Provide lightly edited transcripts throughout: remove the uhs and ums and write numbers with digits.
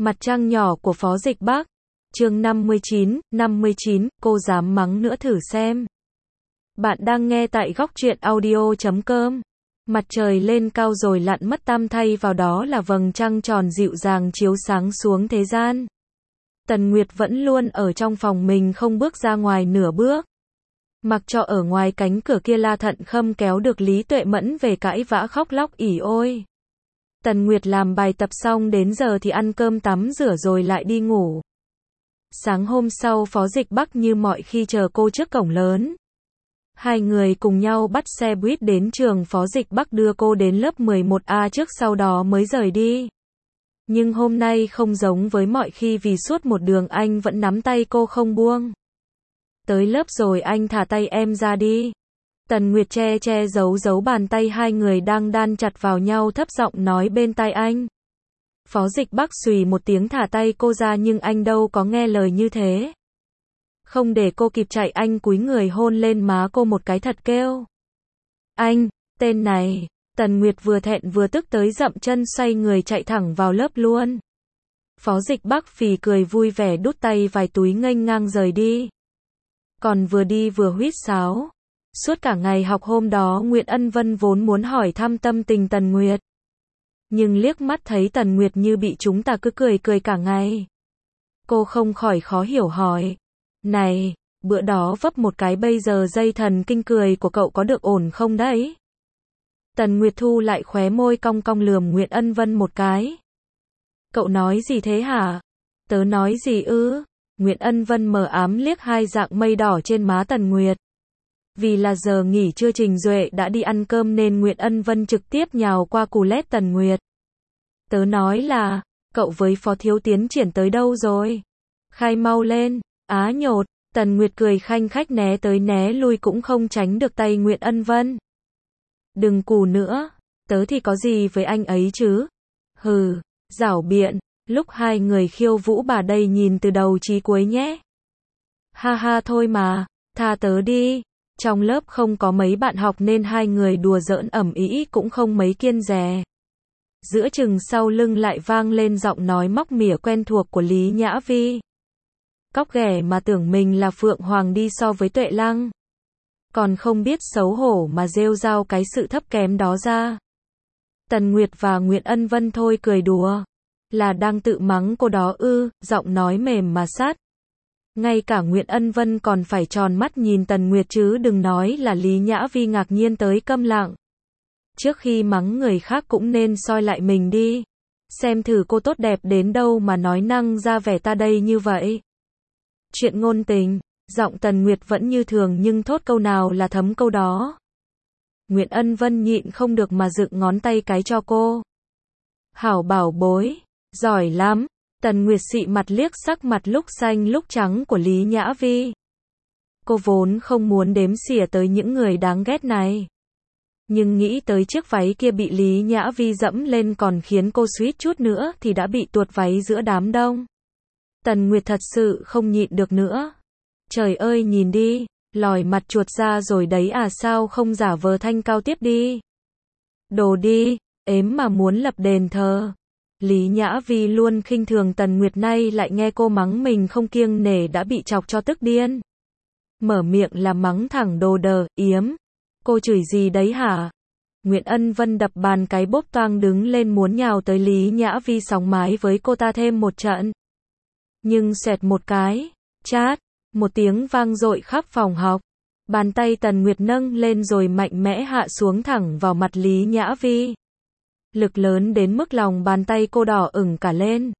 Mặt trăng nhỏ của Phó Dịch Bắc. Chương 59, cô dám mắng nữa thử xem. Bạn đang nghe tại góc truyện audio.com. Mặt trời lên cao rồi lặn mất tăm, thay vào đó là vầng trăng tròn dịu dàng chiếu sáng xuống thế gian. Tần Nguyệt vẫn luôn ở trong phòng mình, không bước ra ngoài nửa bước. Mặc cho ở ngoài cánh cửa kia La Thận Khâm kéo được Lý Tuệ Mẫn về cãi vã khóc lóc ỉ ôi. Tần Nguyệt làm bài tập xong đến giờ thì ăn cơm tắm rửa rồi lại đi ngủ. Sáng hôm sau Phó Dịch Bắc như mọi khi chờ cô trước cổng lớn. Hai người cùng nhau bắt xe buýt đến trường. Phó Dịch Bắc đưa cô đến lớp 11A trước, sau đó mới rời đi. Nhưng hôm nay không giống với mọi khi, vì suốt một đường anh vẫn nắm tay cô không buông. Tới lớp rồi anh thả tay em ra đi. Tần Nguyệt che giấu bàn tay hai người đang đan chặt vào nhau, thấp giọng nói bên tai anh. Phó Dịch Bắc xùy một tiếng thả tay cô ra, nhưng anh đâu có nghe lời như thế. Không để cô kịp chạy, anh cúi người hôn lên má cô một cái thật kêu. Anh, tên này. Tần Nguyệt vừa thẹn vừa tức tới dậm chân xoay người chạy thẳng vào lớp luôn. Phó Dịch Bắc phì cười vui vẻ đút tay vài túi nghênh ngang rời đi. Còn vừa đi vừa huýt sáo. Suốt cả ngày học hôm đó Nguyễn Ân Vân vốn muốn hỏi thăm tâm tình Tần Nguyệt. Nhưng liếc mắt thấy Tần Nguyệt như bị chúng ta cứ cười cả ngày. Cô không khỏi khó hiểu hỏi. Này, bữa đó vấp một cái, bây giờ dây thần kinh cười của cậu có được ổn không đấy? Tần Nguyệt thu lại khóe môi cong cong lườm Nguyễn Ân Vân một cái. Cậu nói gì thế hả? Tớ nói gì ư? Nguyễn Ân Vân mờ ám liếc hai dạng mây đỏ trên má Tần Nguyệt. Vì là giờ nghỉ trưa Trình Duệ đã đi ăn cơm nên Nguyễn Ân Vân trực tiếp nhào qua cù lét Tần Nguyệt. Tớ nói là, cậu với Phó Thiếu tiến triển tới đâu rồi? Khai mau lên, á nhột. Tần Nguyệt cười khanh khách né tới né lui cũng không tránh được tay Nguyễn Ân Vân. Đừng cù nữa, tớ thì có gì với anh ấy chứ? Hừ, giảo biện, lúc hai người khiêu vũ bà đây nhìn từ đầu chí cuối nhé. Ha ha thôi mà, tha tớ đi. Trong lớp không có mấy bạn học nên hai người đùa giỡn ầm ĩ cũng không mấy kiêng dè. Giữa chừng sau lưng lại vang lên giọng nói móc mỉa quen thuộc của Lý Nhã Vi. Cóc ghẻ mà tưởng mình là Phượng Hoàng đi so với Tuệ Lăng. Còn không biết xấu hổ mà rêu rao cái sự thấp kém đó ra. Tần Nguyệt và Nguyễn Ân Vân thôi cười đùa. Là đang tự mắng cô đó ư? Giọng nói mềm mà sát. Ngay cả Nguyễn Ân Vân còn phải tròn mắt nhìn Tần Nguyệt chứ đừng nói là Lý Nhã Vi ngạc nhiên tới câm lặng. Trước khi mắng người khác cũng nên soi lại mình đi. Xem thử cô tốt đẹp đến đâu mà nói năng ra vẻ ta đây như vậy. Chuyện ngôn tình, giọng Tần Nguyệt vẫn như thường nhưng thốt câu nào là thấm câu đó. Nguyễn Ân Vân nhịn không được mà dựng ngón tay cái cho cô. Hảo bảo bối, giỏi lắm. Tần Nguyệt xị mặt liếc sắc mặt lúc xanh lúc trắng của Lý Nhã Vi. Cô vốn không muốn đếm xỉa tới những người đáng ghét này. Nhưng nghĩ tới chiếc váy kia bị Lý Nhã Vi dẫm lên còn khiến cô suýt chút nữa thì đã bị tuột váy giữa đám đông. Tần Nguyệt thật sự không nhịn được nữa. Trời ơi nhìn đi, lòi mặt chuột ra rồi đấy à, sao không giả vờ thanh cao tiếp đi. Đồ đi, ếm mà muốn lập đền thờ. Lý Nhã Vi luôn khinh thường Tần Nguyệt, nay lại nghe cô mắng mình không kiêng nể đã bị chọc cho tức điên. Mở miệng là mắng thẳng đồ đờ, yếm. Cô chửi gì đấy hả? Nguyễn Ân Vân đập bàn cái bốp toang đứng lên muốn nhào tới Lý Nhã Vi sóng mái với cô ta thêm một trận. Nhưng xoẹt một cái, chát, một tiếng vang dội khắp phòng học. Bàn tay Tần Nguyệt nâng lên rồi mạnh mẽ hạ xuống thẳng vào mặt Lý Nhã Vi. Lực lớn đến mức lòng bàn tay cô đỏ ửng cả lên.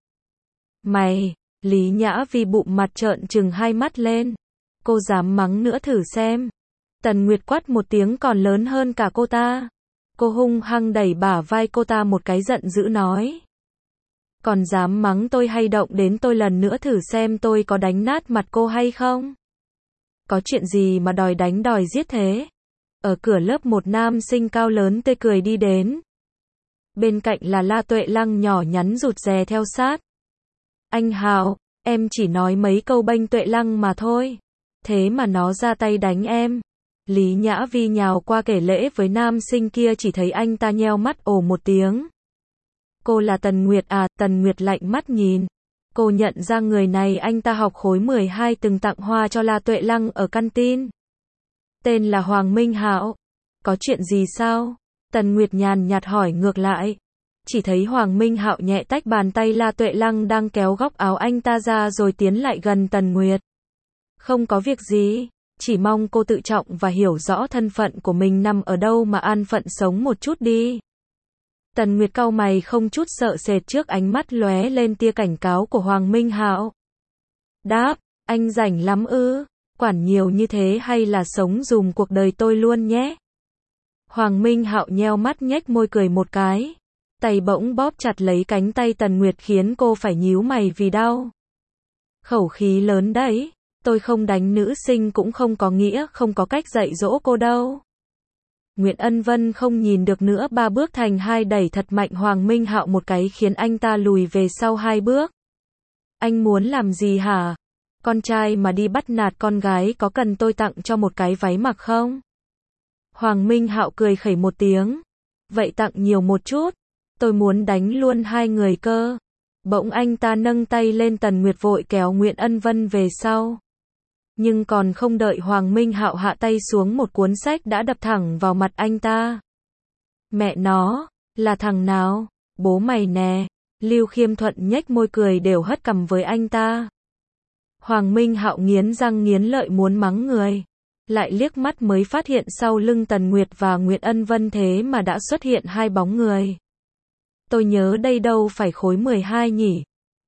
Mày, Lý Nhã Vi bụng mặt trợn trừng hai mắt lên. Cô dám mắng nữa thử xem. Tần Nguyệt quát một tiếng còn lớn hơn cả cô ta. Cô hung hăng đẩy bả vai cô ta một cái giận dữ nói. Còn dám mắng tôi hay động đến tôi lần nữa thử xem tôi có đánh nát mặt cô hay không? Có chuyện gì mà đòi đánh đòi giết thế? Ở cửa lớp một nam sinh cao lớn tươi cười đi đến. Bên cạnh là La Tuệ Lăng nhỏ nhắn rụt rè theo sát. Anh Hào, em chỉ nói mấy câu bênh Tuệ Lăng mà thôi. Thế mà nó ra tay đánh em. Lý Nhã Vi nhào qua kể lễ với nam sinh kia, chỉ thấy anh ta nheo mắt ồ một tiếng. Cô là Tần Nguyệt à? Tần Nguyệt lạnh mắt nhìn. Cô nhận ra người này, anh ta học khối 12 từng tặng hoa cho La Tuệ Lăng ở canteen. Tên là Hoàng Minh Hạo. Có chuyện gì sao? Tần Nguyệt nhàn nhạt hỏi ngược lại. Chỉ thấy Hoàng Minh Hạo nhẹ tách bàn tay La Tuệ Lăng đang kéo góc áo anh ta ra rồi tiến lại gần Tần Nguyệt. Không có việc gì, chỉ mong cô tự trọng và hiểu rõ thân phận của mình nằm ở đâu mà an phận sống một chút đi. Tần Nguyệt cau mày không chút sợ sệt trước ánh mắt lóe lên tia cảnh cáo của Hoàng Minh Hạo. Đáp, anh rảnh lắm ư? Quản nhiều như thế hay là sống dùm cuộc đời tôi luôn nhé? Hoàng Minh Hạo nheo mắt nhếch môi cười một cái. Tay bỗng bóp chặt lấy cánh tay Tần Nguyệt khiến cô phải nhíu mày vì đau. Khẩu khí lớn đấy, tôi không đánh nữ sinh cũng không có nghĩa không có cách dạy dỗ cô đâu. Nguyễn Ân Vân không nhìn được nữa, 3 bước thành 2 đẩy thật mạnh Hoàng Minh Hạo một cái khiến anh ta lùi về sau 2 bước. Anh muốn làm gì hả? Con trai mà đi bắt nạt con gái có cần tôi tặng cho một cái váy mặc không? Hoàng Minh Hạo cười khẩy một tiếng. Vậy tặng nhiều một chút. Tôi muốn đánh luôn 2 người cơ. Bỗng anh ta nâng tay lên, Tần Nguyệt vội kéo Nguyễn Ân Vân về sau. Nhưng còn không đợi Hoàng Minh Hạo hạ tay xuống, một cuốn sách đã đập thẳng vào mặt anh ta. Mẹ nó, là thằng nào? Bố mày nè. Lưu Khiêm Thuận nhếch môi cười đều hất cằm với anh ta. Hoàng Minh Hạo nghiến răng nghiến lợi muốn mắng người. Lại liếc mắt mới phát hiện sau lưng Tần Nguyệt và Nguyễn Ân Vân thế mà đã xuất hiện 2 bóng người. Tôi nhớ đây đâu phải khối 12 nhỉ?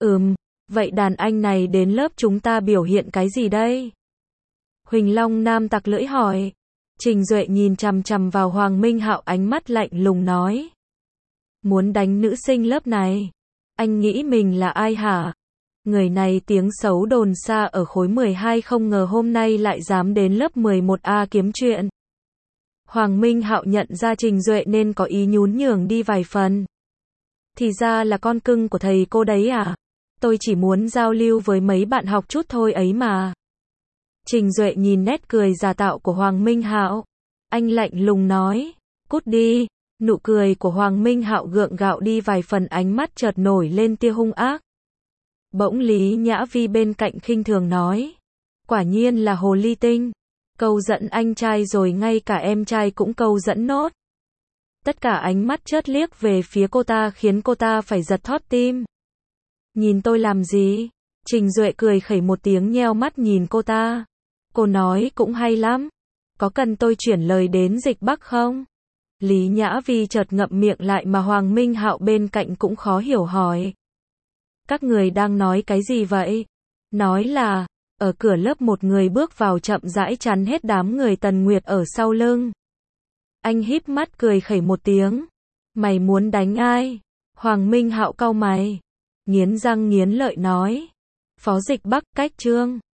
Vậy đàn anh này đến lớp chúng ta biểu hiện cái gì đây? Huỳnh Long Nam tặc lưỡi hỏi. Trình Duệ nhìn chằm chằm vào Hoàng Minh Hạo, ánh mắt lạnh lùng nói. Muốn đánh nữ sinh lớp này? Anh nghĩ mình là ai hả? Người này tiếng xấu đồn xa ở khối 12, không ngờ hôm nay lại dám đến lớp 11A kiếm chuyện. Hoàng Minh Hạo nhận ra Trình Duệ nên có ý nhún nhường đi vài phần. Thì ra là con cưng của thầy cô đấy à? Tôi chỉ muốn giao lưu với mấy bạn học chút thôi ấy mà. Trình Duệ nhìn nét cười giả tạo của Hoàng Minh Hạo. Anh lạnh lùng nói, cút đi. Nụ cười của Hoàng Minh Hạo gượng gạo đi vài phần, ánh mắt chợt nổi lên tia hung ác. Bỗng Lý Nhã Vi bên cạnh khinh thường nói. Quả nhiên là hồ ly tinh. Câu dẫn anh trai rồi ngay cả em trai cũng câu dẫn nốt. Tất cả ánh mắt chớt liếc về phía cô ta khiến cô ta phải giật thót tim. Nhìn tôi làm gì? Trình Duệ cười khẩy một tiếng nheo mắt nhìn cô ta. Cô nói cũng hay lắm. Có cần tôi chuyển lời đến Dịch Bắc không? Lý Nhã Vi chợt ngậm miệng lại mà Hoàng Minh Hạo bên cạnh cũng khó hiểu hỏi. Các người đang nói cái gì vậy? Nói là, ở cửa lớp một người bước vào chậm rãi chắn hết đám người Tần Nguyệt ở sau lưng. Anh híp mắt cười khẩy một tiếng. Mày muốn đánh ai? Hoàng Minh Hạo cau mày. Nghiến răng nghiến lợi nói. Phó Dịch Bắc, cách Trương.